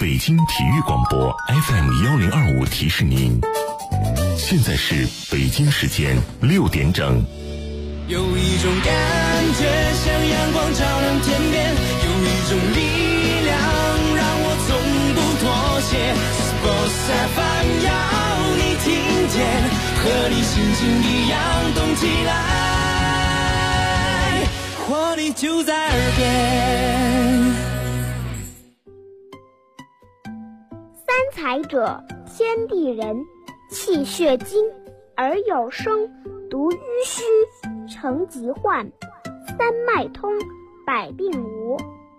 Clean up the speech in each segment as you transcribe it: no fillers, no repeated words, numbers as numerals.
北京体育广播 FM1025提示您，现在是北京时间6点整。 有一种感觉像阳光照亮天边，有一种力量让我从不妥协。Sports FM 要你听见，和你心情一样动起来，活力就在耳边。 三才者，天地人，气血精，而有声，独淤虚，成疾患，三脉通，百病无。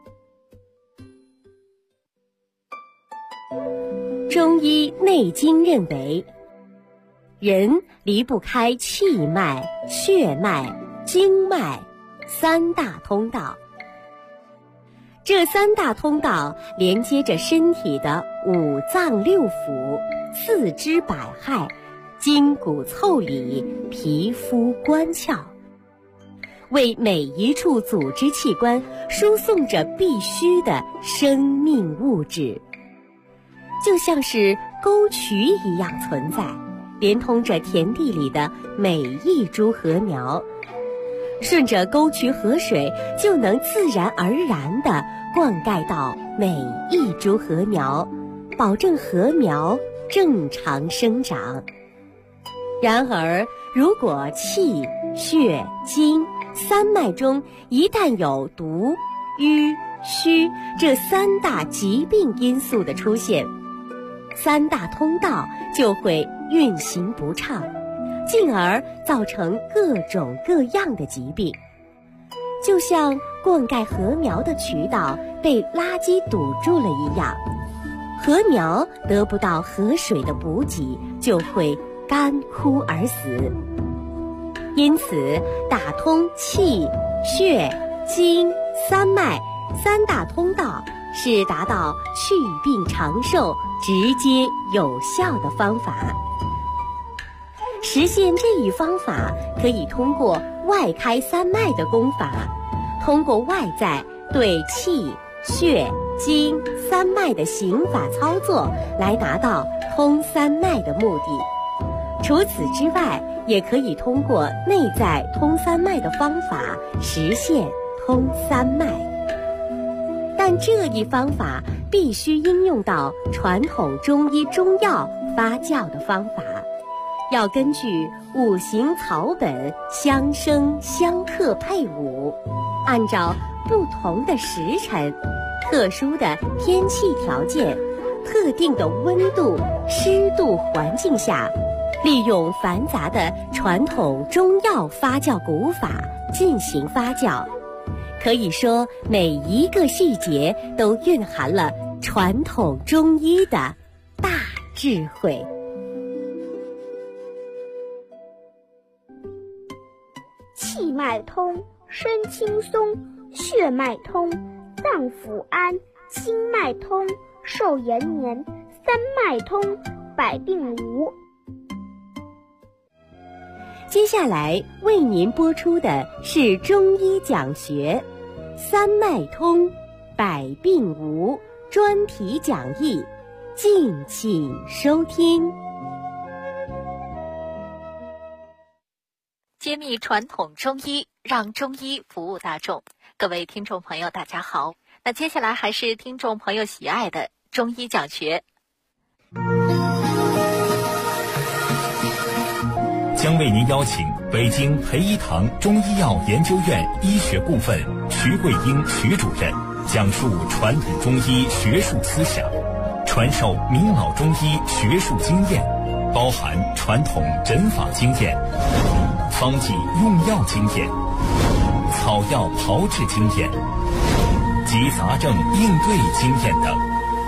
中医内经认为，人离不开气脉、血脉、经脉三大通道。这三大通道连接着身体的五脏六腑、四肢百骸、筋骨腠理、皮肤关窍，为每一处组织器官输送着必须的生命物质，就像是沟渠一样存在，连通着田地里的每一株禾苗。顺着沟渠河水，就能自然而然地灌溉到每一株禾苗，保证禾苗正常生长。然而，如果气、血、精三脉中一旦有毒、瘀、虚这三大疾病因素的出现，三大通道就会运行不畅，进而造成各种各样的疾病。就像灌溉禾苗的渠道被垃圾堵住了一样，禾苗得不到河水的补给，就会干枯而死。因此，打通气、血、精、三脉三大通道是达到祛病长寿、直接有效的方法。实现这一方法，可以通过外开三脉的功法，通过外在对气、血、精三脉的行法操作来达到通三脉的目的。除此之外，也可以通过内在通三脉的方法实现通三脉。但这一方法必须应用到传统中医中药发酵的方法，要根据五行草本相生相克配伍，按照不同的时辰、特殊的天气条件、特定的温度、湿度环境下，利用繁杂的传统中药发酵古法进行发酵。可以说，每一个细节都蕴含了传统中医的大智慧。 气脉通，身轻松；血脉通，脏腑安；经脉通，寿延年；三脉通，百病无。 接下来为您播出的是中医讲学三脉通，百病无专题讲义，敬请收听。 揭秘传统中医，让中医服务大众。各位听众朋友大家好，那接下来还是听众朋友喜爱的中医讲学。 将为您邀请北京培一堂中医药研究院医学部分徐慧英徐主任讲述传统中医学术思想，传授明老中医学术经验，包含传统诊法经验、方剂用药经验、草药炮制经验及杂症应对经验等。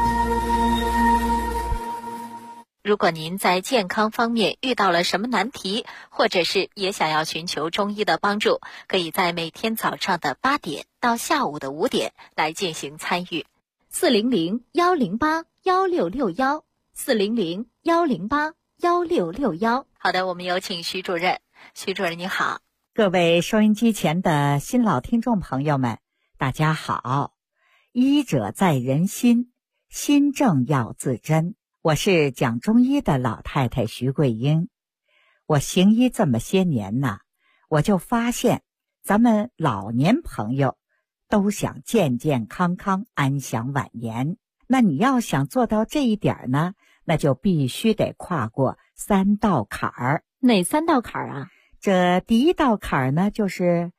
如果您在健康方面遇到了什么难题，或者是也想要寻求中医的帮助，可以在每天早上的8点到下午的5点来进行参与。400-108-1661，400-108-1661。好的，我们有请徐主任。徐主任你好。 各位收音机前的新老听众朋友们，大家好。医者在人心， 心正要自珍。我是讲中医的老太太徐桂英。我行医这么些年呢，我就发现咱们老年朋友都想健健康康安享晚年。那你要想做到这一点呢，那就必须得跨过3道坎儿。 哪3道坎儿啊？ 这第一道坎儿呢，就是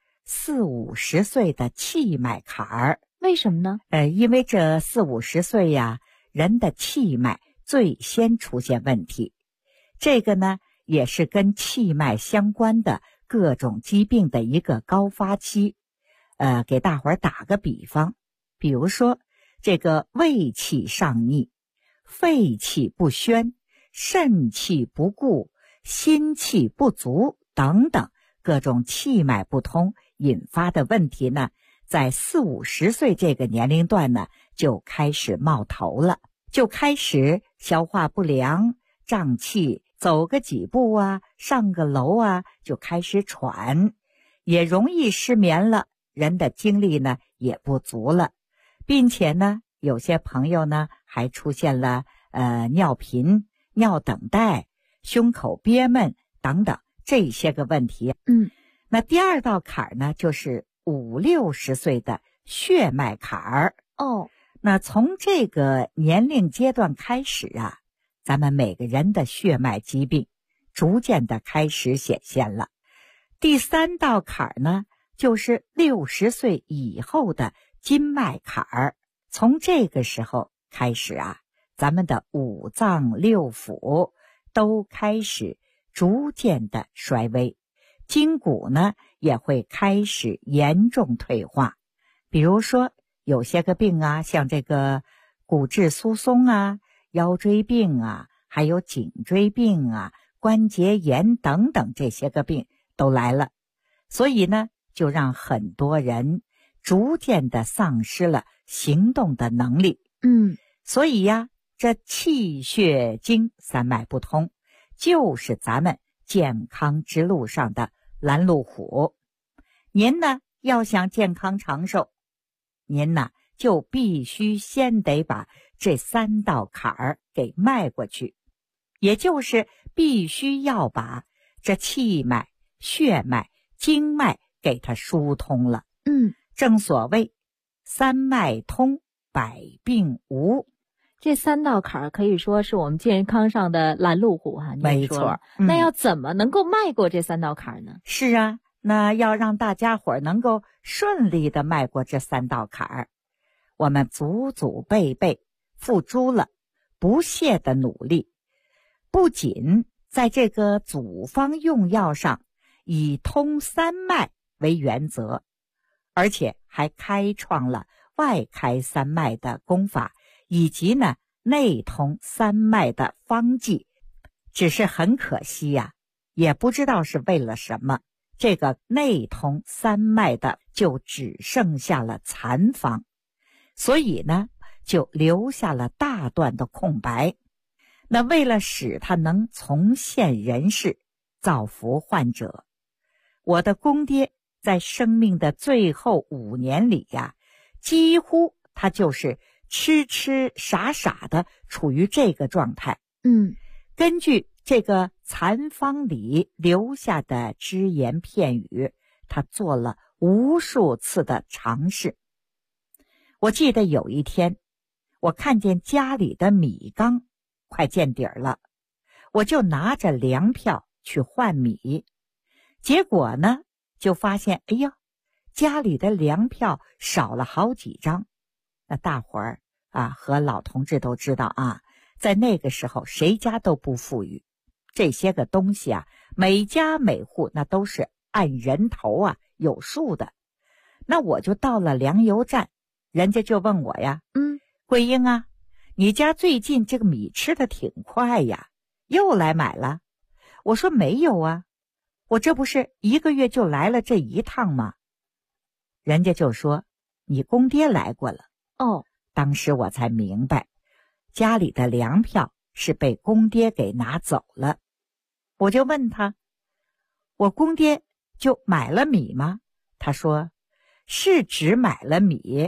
40、50岁的气脉坎儿。 为什么呢？ 因为这40、50岁呀，人的气脉最先出现问题。这个呢，也是跟气脉相关的各种疾病的一个高发期。给大伙儿打个比方，比如说这个胃气上逆、肺气不宣、肾气不固、心气不足等等各种气脉不通引发的问题呢，在40、50岁这个年龄段呢，就开始冒头了，就开始消化不良、胀气，走个几步啊，上个楼啊，就开始喘，也容易失眠了，人的精力呢也不足了，并且呢，有些朋友呢还出现了尿频、尿等待、胸口憋闷等等这些个问题。那第2道坎儿呢，就是50、60岁的血脉坎儿。那从这个年龄阶段开始啊，咱们每个人的血脉疾病逐渐的开始显现了。第3道坎儿呢，就是60岁以后的筋脉坎儿。从这个时候开始啊，咱们的5脏6腑都开始逐渐的衰微，筋骨呢也会开始严重退化。比如说有些个病啊，像这个骨质疏松啊、腰椎病啊，还有颈椎病啊、关节炎等等这些个病都来了。所以呢，就让很多人逐渐的丧失了行动的能力。所以呀，这气血经3脉不通，就是咱们健康之路上的拦路虎。您呢，要想健康长寿，您呢就必须先得把这3道坎儿给迈过去，也就是必须要把这气脉、血脉、经脉给它疏通了。正所谓3脉通，百病无。 这3道坎儿可以说是我们健康上的拦路虎啊。 没错。 那要怎么能够迈过这3道坎儿呢？ 是啊，那要让大家伙儿能够顺利的迈过这3道坎儿，我们祖祖辈辈付诸了不懈的努力，不仅在这个组方用药上以通3脉为原则，而且还开创了外开3脉的功法，以及呢内通3脉的方剂。只是很可惜呀，也不知道是为了什么，这个内通3脉的就只剩下了残方，所以呢就留下了大段的空白。那为了使它能重现人世，造福患者，我的公爹在生命的最后5年里呀，几乎他就是痴傻傻的处于这个状态。根据这个残方里留下的只言片语，他做了无数次的尝试。我记得有一天，我看见家里的米缸快见底儿了，我就拿着粮票去换米，结果呢就发现，哎呦，家里的粮票少了好几张。那大伙儿啊和老同志都知道啊，在那个时候谁家都不富裕，这些个东西啊，每家每户那都是按人头啊有数的。那我就到了粮油站，人家就问我呀，桂英啊，你家最近这个米吃的挺快呀，又来买了？我说没有啊，我这不是1个月就来了这一趟吗？人家就说你公爹来过了。当时我才明白，家里的粮票是被公爹给拿走了。我就问他，我公爹就买了米吗？他说是只买了米，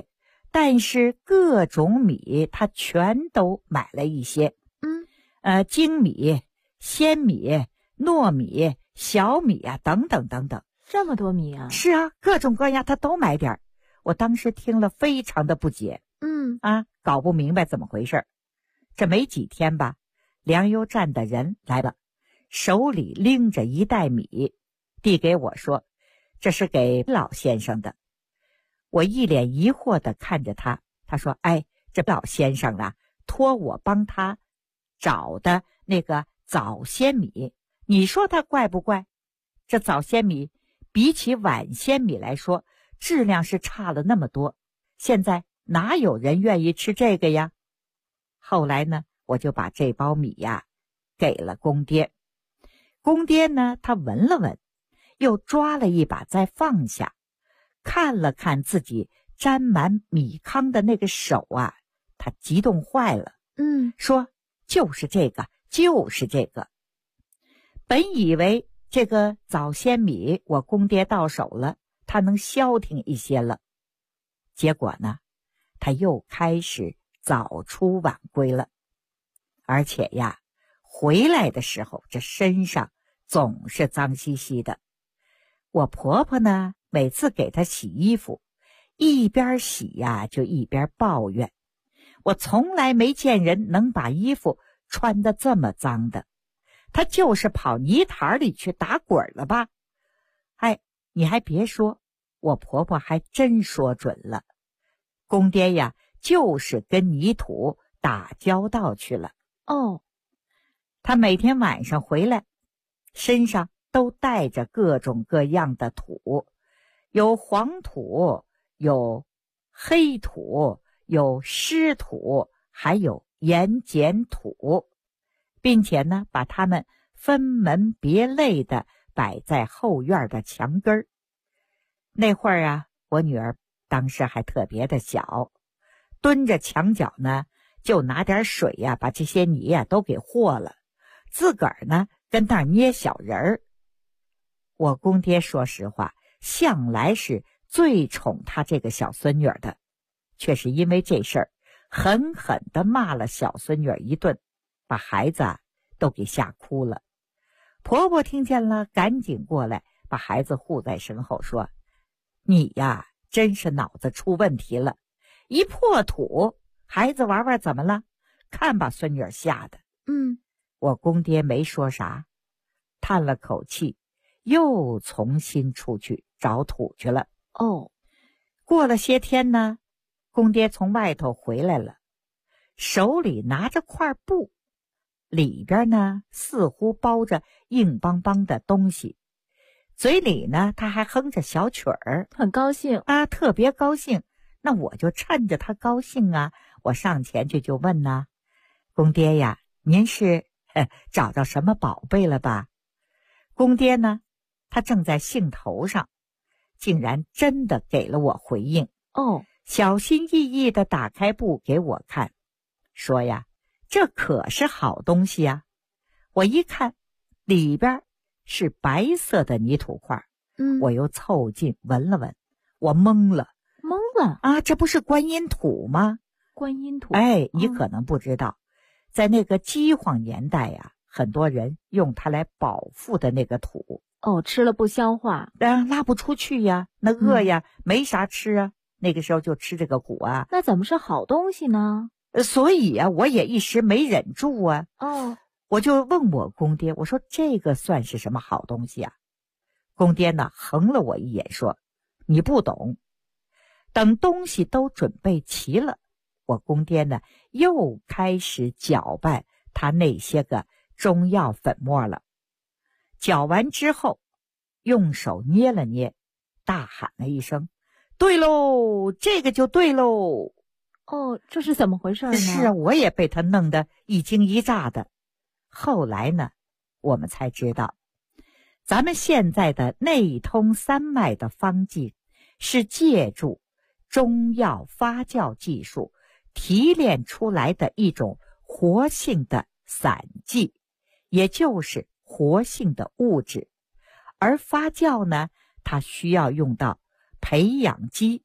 但是各种米他全都买了一些。精米、鲜米、糯米、小米啊，等等等等。 这么多米啊？ 是啊，各种各样他都买点儿。我当时听了非常的不解。搞不明白怎么回事。这没几天吧，粮油站的人来了，手里拎着一袋米，递给我说，这是给老先生的。我一脸疑惑地看着他，他说，哎，这老先生啊，托我帮他找的那个早先米，你说他怪不怪？这早先米比起晚先米来说，质量是差了那么多，现在哪有人愿意吃这个呀？后来呢，我就把这包米呀给了公爹。公爹呢，他闻了闻，又抓了一把再放下，看了看自己沾满米糠的那个手啊，他激动坏了。说就是这个，就是这个。本以为这个早先米我公爹到手了，他能消停一些了，结果呢，他又开始早出晚归了。而且呀，回来的时候这身上总是脏兮兮的。我婆婆呢，每次给他洗衣服，一边洗呀就一边抱怨，我从来没见人能把衣服穿得这么脏的，他就是跑泥潭里去打滚了吧。哎，你还别说，我婆婆还真说准了，公爹呀就是跟泥土打交道去了。他每天晚上回来，身上都带着各种各样的土，有黄土，有黑土，有湿土，还有盐碱土，并且呢，把它们分门别类的摆在后院的墙根儿。那会儿啊，我女儿当时还特别的小，蹲着墙角呢，就拿点水呀，把这些泥呀都给和了，自个儿呢跟那儿捏小人儿。我公爹说实话，向来是最宠他这个小孙女的，却是因为这事儿狠狠地骂了小孙女一顿，把孩子都给吓哭了。婆婆听见了，赶紧过来把孩子护在身后，说，你呀真是脑子出问题了，一破土孩子玩玩怎么了？看把孙女吓的。我公爹没说啥，叹了口气，又重新出去找土去了。过了些天呢，公爹从外头回来了，手里拿着块布，里边呢似乎包着硬邦邦的东西，嘴里呢他还哼着小曲儿， 很高兴啊，特别高兴。那我就趁着他高兴啊，我上前去就问呢，公爹呀，您是找到什么宝贝了吧？公爹呢，他正在兴头上，竟然真的给了我回应。小心翼翼地打开布给我看，说呀，这可是好东西呀。我一看，里边是白色的泥土块。我又凑近闻了闻，我懵了啊，这不是观音土吗？ 观音土。 哎，你可能不知道，在那个饥荒年代呀，很多人用它来饱腹的那个土。 吃了不消化， 拉不出去呀，那饿呀，没啥吃啊，那个时候就吃这个谷啊。 那怎么是好东西呢？ 所以啊，我也一时没忍住啊。我就问我公爹，我说这个算是什么好东西啊？公爹呢横了我一眼，说，你不懂。等东西都准备齐了，我公爹呢又开始搅拌他那些个中药粉末了。搅完之后，用手捏了捏，大喊了一声，对喽，这个就对喽。 这是怎么回事呢？ 是啊，我也被他弄得一惊一乍的。后来呢，我们才知道，咱们现在的内通三脉的方剂是借助中药发酵技术提炼出来的一种活性的散剂，也就是活性的物质。而发酵呢，它需要用到培养基，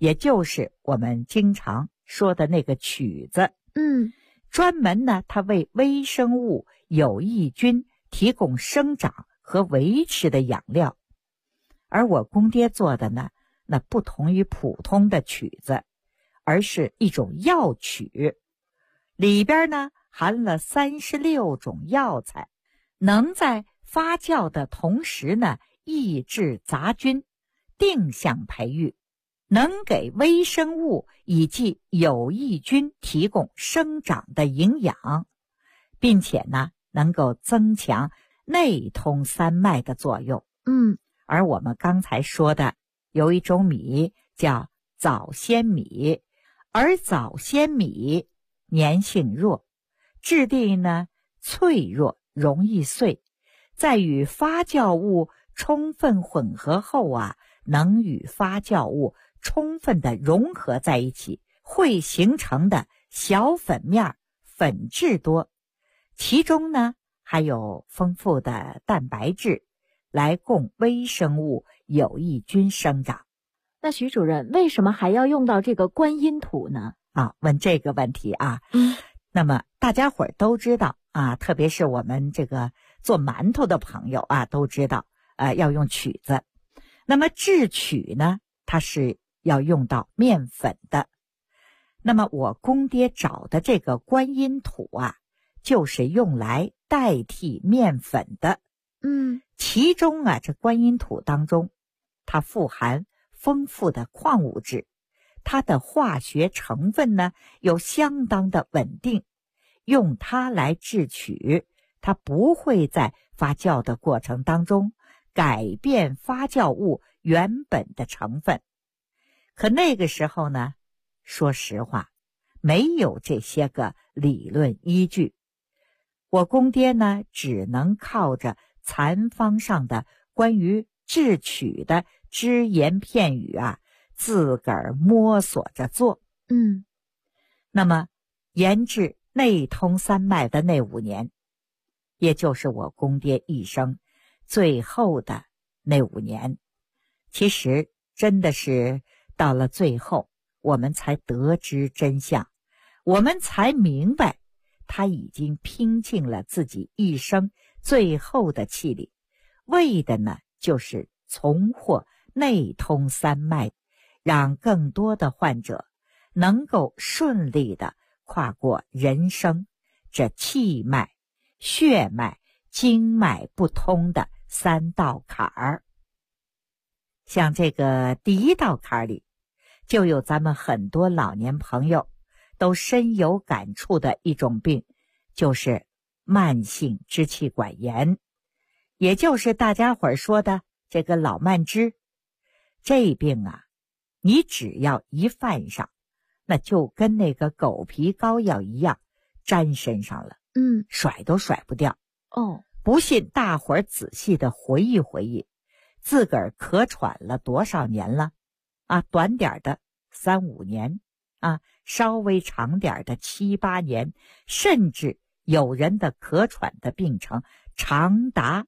也就是我们经常说的那个曲子。专门呢，它为微生物有益菌提供生长和维持的养料。而我公爹做的呢，那不同于普通的曲子，而是一种药曲，里边呢含了36种药材，能在发酵的同时呢抑制杂菌，定向培育，能给微生物以及有益菌提供生长的营养，并且呢能够增强内通三脉的作用。而我们刚才说的有一种米叫早先米，而早先米粘性弱，质地呢脆弱，容易碎，在与发酵物充分混合后啊，能与发酵物充分的融合在一起，会形成的小粉面粉质多，其中呢还有丰富的蛋白质，来供微生物有益菌生长。 那徐主任，为什么还要用到这个观音土呢？ 问这个问题啊。那么大家伙儿都知道啊，特别是我们这个做馒头的朋友啊，都知道要用曲子。那么制曲呢，它是要用到面粉的。那么我公爹找的这个观音土啊，就是用来代替面粉的。其中啊，这观音土当中，它富含丰富的矿物质，它的化学成分呢又相当的稳定，用它来制曲，它不会在发酵的过程当中改变发酵物原本的成分。可那个时候呢，说实话，没有这些个理论依据，我公爹呢只能靠着残方上的关于制曲的只言片语啊，自个儿摸索着做。那么研制内通三脉的那5年，也就是我公爹一生最后的那5年，其实真的是到了最后，我们才得知真相，我们才明白他已经拼尽了自己一生最后的气力，为的呢就是重获内通三脉，让更多的患者能够顺利的跨过人生这气脉、血脉、经脉不通的3道坎儿。像这个第1道坎儿里，就有咱们很多老年朋友都深有感触的一种病，就是慢性支气管炎，也就是大家伙儿说的这个老慢支。这病啊，你只要一犯上，那就跟那个狗皮膏药一样粘身上了，甩都甩不掉。不信大伙儿仔细的回忆回忆，自个儿咳喘了多少年了啊？短点的3、5年啊，稍微长点的7、8年，甚至有人的咳喘的病程长达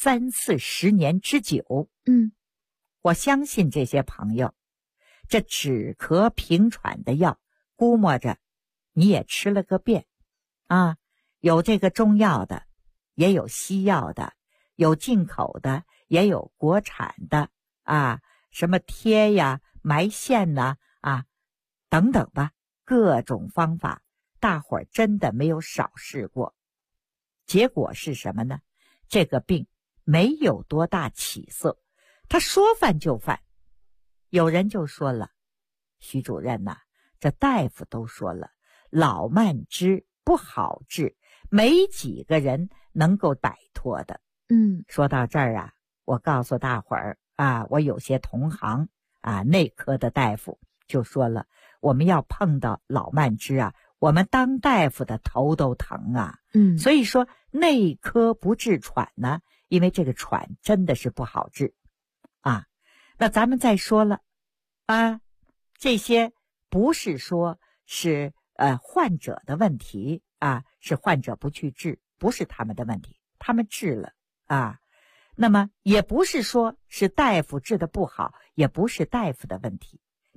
30、40年之久。我相信这些朋友，这止咳平喘的药，估摸着你也吃了个遍啊，有这个中药的，也有西药的，有进口的，也有国产的啊，什么贴呀、埋线呐啊等等吧，各种方法大伙儿真的没有少试过。结果是什么呢？这个病没有多大起色，他说犯就犯。有人就说了，徐主任呐，这大夫都说了，老慢支不好治，没几个人能够摆脱的。说到这儿啊，我告诉大伙儿啊，我有些同行啊，内科的大夫就说了，我们要碰到老慢支啊，我们当大夫的头都疼啊。所以说内科不治喘呢，因为这个喘真的是不好治啊。那咱们再说了啊，这些不是说是患者的问题啊，是患者不去治，不是他们的问题，他们治了啊。那么也不是说是大夫治的不好，也不是大夫的问题，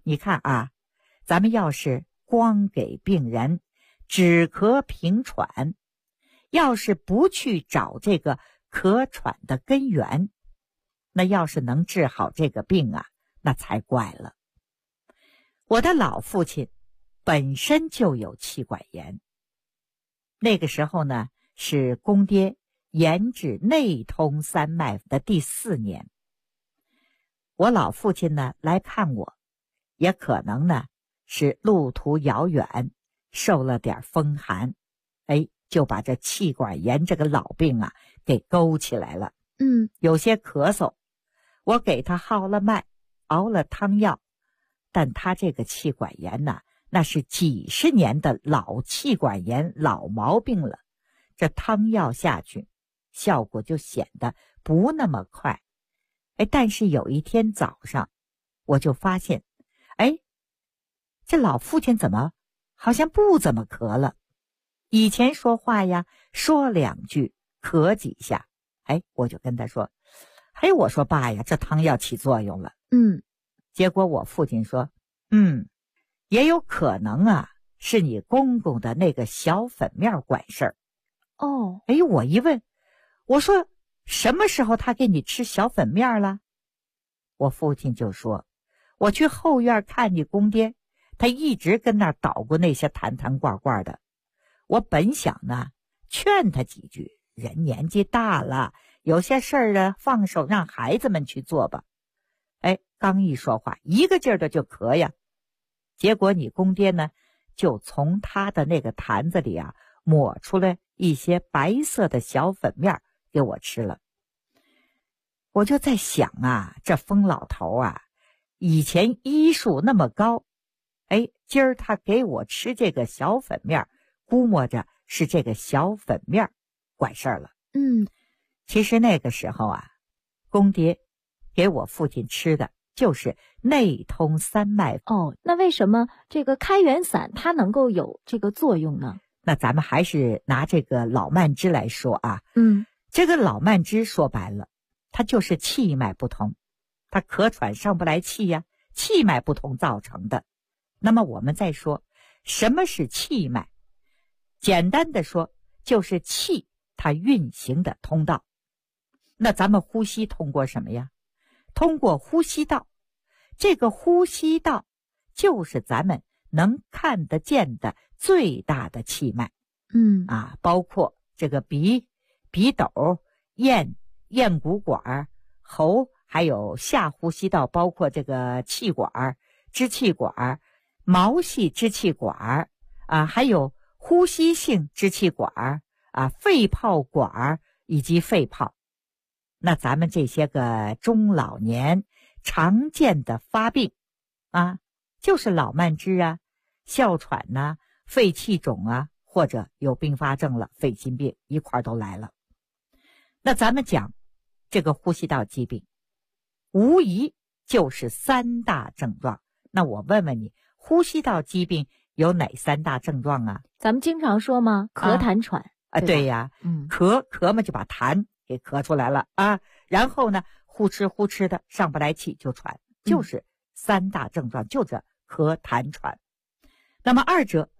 你看啊，咱们要是光给病人止咳平喘，要是不去找这个咳喘的根源，那要是能治好这个病啊，那才怪了。我的老父亲本身就有气管炎，那个时候呢，是公爹研制内通三脉的第4年。我老父亲呢来看我，也可能呢是路途遥远，受了点风寒，就把这气管炎这个老病啊给勾起来了。有些咳嗽，我给他号了脉，熬了汤药，但他这个气管炎呢，那是几十年的老气管炎老毛病了，这汤药下去效果就显得不那么快。但是有一天早上我就发现，这老父亲怎么好像不怎么咳了，以前说话呀说2句咳几下，我就跟他说，我说爸呀，这汤药起作用了。结果我父亲说，也有可能啊，是你公公的那个小粉面管事儿。我一问，我说什么时候他给你吃小粉面了？我父亲就说，我去后院看你公爹，他一直跟那儿捣鼓那些坛坛罐罐的。我本想呢劝他几句，人年纪大了，有些事儿啊放手让孩子们去做吧。刚一说话，一个劲儿的就咳呀。结果你公爹呢就从他的那个坛子里啊抹出来一些白色的小粉面给我吃了。我就在想啊，这疯老头啊，以前医术那么高，今儿他给我吃这个小粉面，估摸着是这个小粉面管事儿了。其实那个时候啊，公爹给我父亲吃的就是内通三脉。 那为什么这个开元散它能够有这个作用呢？ 那咱们还是拿这个老慢支来说啊。这个老慢支说白了，它就是气脉不通，它咳喘上不来气呀，气脉不通造成的。那么我们再说什么是气脉，简单的说就是气它运行的通道。那咱们呼吸通过什么呀？通过呼吸道。这个呼吸道就是咱们能看得见的最大的气脉。包括这个鼻斗、咽鼓管、喉，还有下呼吸道，包括这个气管、支气管、毛细支气管还有呼吸性支气管肺泡管以及肺泡。那咱们这些个中老年常见的发病就是老慢支哮喘肺气肿或者有并发症了，肺心病一块都来了。那咱们讲这个呼吸道疾病，无疑就是3大症状。那我问问你，呼吸道疾病有哪3大症状啊？ 咱们经常说嘛，咳痰喘对呀，咳嘛就把痰给咳出来了然后呢呼哧的上不来气就喘，就是3大症状，就这咳痰喘。那么二者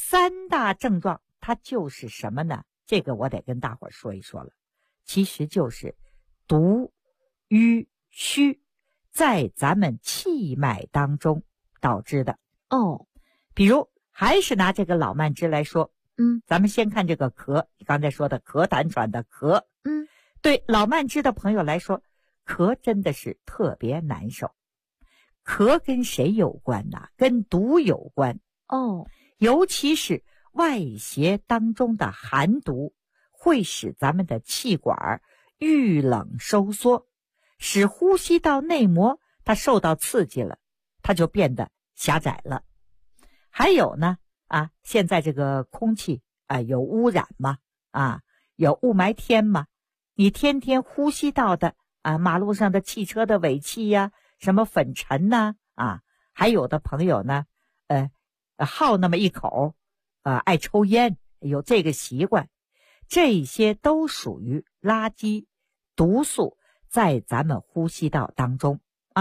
3大症状它就是什么呢？这个我得跟大伙儿说一说了。其实就是毒、瘀、虚在咱们气脉当中导致的。比如还是拿这个老慢支来说，咱们先看这个咳，你刚才说的咳痰喘的咳，对老慢支的朋友来说，咳真的是特别难受。咳跟谁有关呢？跟毒有关。尤其是外邪当中的寒毒，会使咱们的气管遇冷收缩，使呼吸道内膜它受到刺激了，它就变得狭窄了。还有呢现在这个空气有污染嘛有雾霾天嘛，你天天呼吸到的马路上的汽车的尾气呀，什么粉尘还有的朋友呢好那么一口爱抽烟，有这个习惯，这些都属于垃圾毒素在咱们呼吸道当中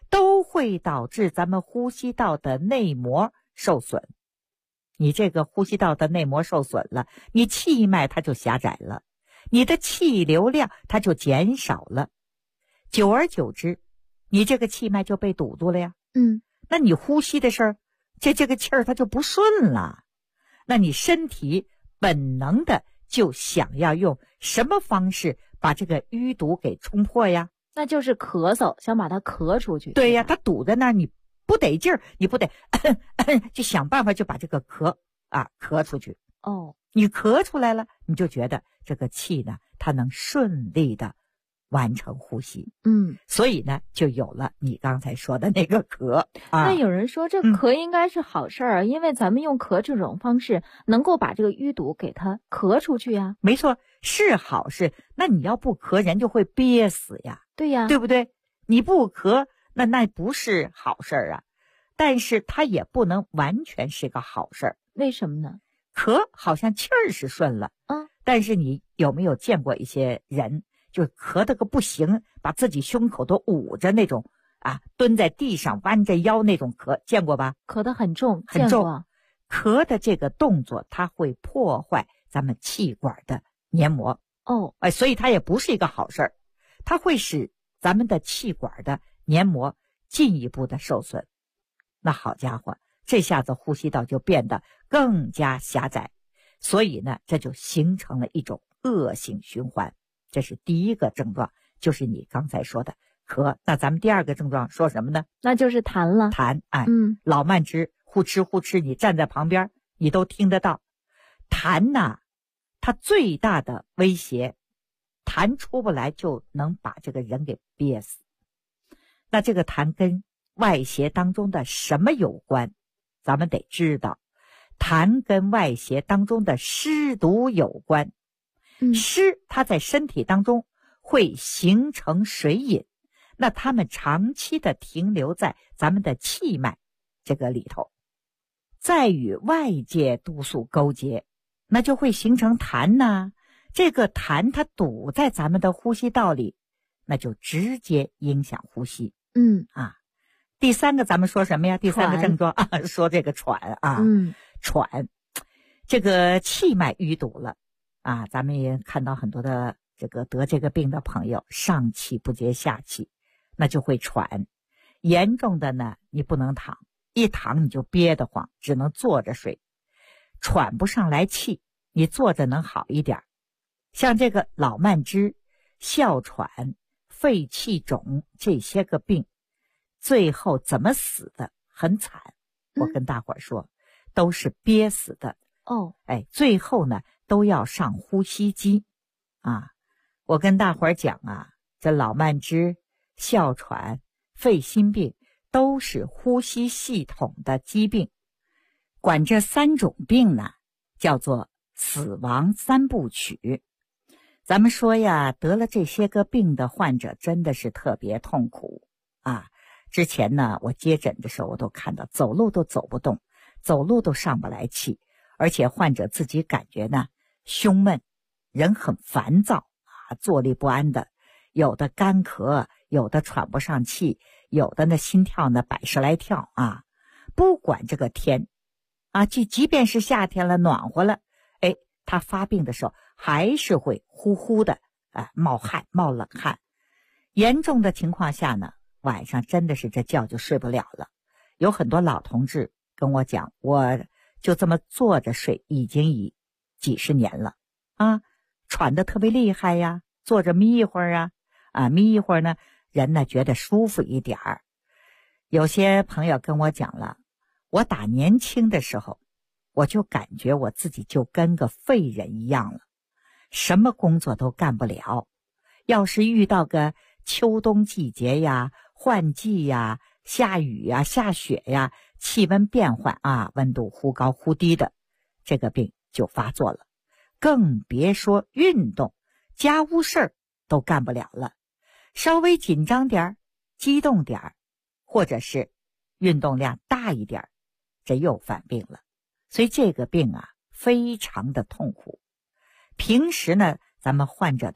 都会导致咱们呼吸道的内膜受损。你这个呼吸道的内膜受损了，你气脉它就狭窄了，你的气流量它就减少了，久而久之，你这个气脉就被堵住了呀。那你呼吸的事儿，这个气儿它就不顺了。那你身体本能的就想要用什么方式把这个淤堵给冲破呀？ 那就是咳嗽，想把它咳出去。 对呀，它堵在那儿，你不得劲儿，你不得就想办法就把这个咳出去。你咳出来了，你就觉得这个气呢，它能顺利的完成呼吸。所以呢，就有了你刚才说的那个咳。 那有人说这咳应该是好事儿，因为咱们用咳这种方式能够把这个淤堵给它咳出去呀。 没错，是好事。那你要不咳，人就会憋死呀。 对呀， 对不对？你不咳，那不是好事儿啊。但是它也不能完全是个好事儿。 为什么呢？ 咳好像气儿是顺了，但是你有没有见过一些人就咳得个不行，把自己胸口都捂着那种蹲在地上弯着腰那种咳，见过吧？ 咳得很重， 很重。咳的这个动作，它会破坏咱们气管的黏膜。所以它也不是一个好事儿，它会使咱们的气管的黏膜进一步的受损。那好家伙，这下子呼吸道就变得更加狭窄，所以呢，这就形成了一种恶性循环。这是第一个症状，就是你刚才说的咳。那咱们第二个症状说什么呢？ 那就是痰了。 痰，老慢支，呼哧呼哧，你站在旁边你都听得到。痰呐，它最大的威胁，痰出不来就能把这个人给憋死。那这个痰跟外邪当中的什么有关？咱们得知道，痰跟外邪当中的湿毒有关。湿它在身体当中会形成水饮，那它们长期的停留在咱们的气脉这个里头，再与外界毒素勾结，那就会形成痰呐。这个痰它堵在咱们的呼吸道里，那就直接影响呼吸。第三个咱们说什么呀？第三个症状说这个喘喘，这个气脉淤堵了咱们也看到很多的这个得这个病的朋友，上气不接下气，那就会喘。严重的呢，你不能躺，一躺你就憋得慌，只能坐着睡，喘不上来气，你坐着能好一点。像这个老慢支、哮喘、肺气肿这些个病，最后怎么死的很惨。我跟大伙儿说，都是憋死的。最后呢都要上呼吸机我跟大伙儿讲这老慢支、哮喘、肺心病都是呼吸系统的疾病，管这三种病呢叫做死亡三部曲。咱们说呀，得了这些个病的患者真的是特别痛苦之前呢，我接诊的时候我都看到走路都走不动，走路都上不来气，而且患者自己感觉呢胸闷，人很烦躁坐立不安的，有的干咳，有的喘不上气，有的呢心跳呢110来跳不管这个天即便是夏天了，暖和了，他发病的时候还是会呼呼的冒汗，冒冷汗。严重的情况下呢，晚上真的是这觉就睡不了了。有很多老同志跟我讲，我就这么坐着睡已经几十年了喘得特别厉害呀，坐着眯一会儿眯一会儿呢，人呢觉得舒服一点儿。有些朋友跟我讲了，我打年轻的时候，我就感觉我自己就跟个废人一样了，什么工作都干不了。要是遇到个秋冬季节呀、换季呀、下雨呀、下雪呀，气温变换温度忽高忽低的，这个病就发作了。更别说运动，家务事儿都干不了了，稍微紧张点儿、激动点儿，或者是运动量大一点，这又犯病了。所以这个病非常的痛苦。平时呢，咱们患者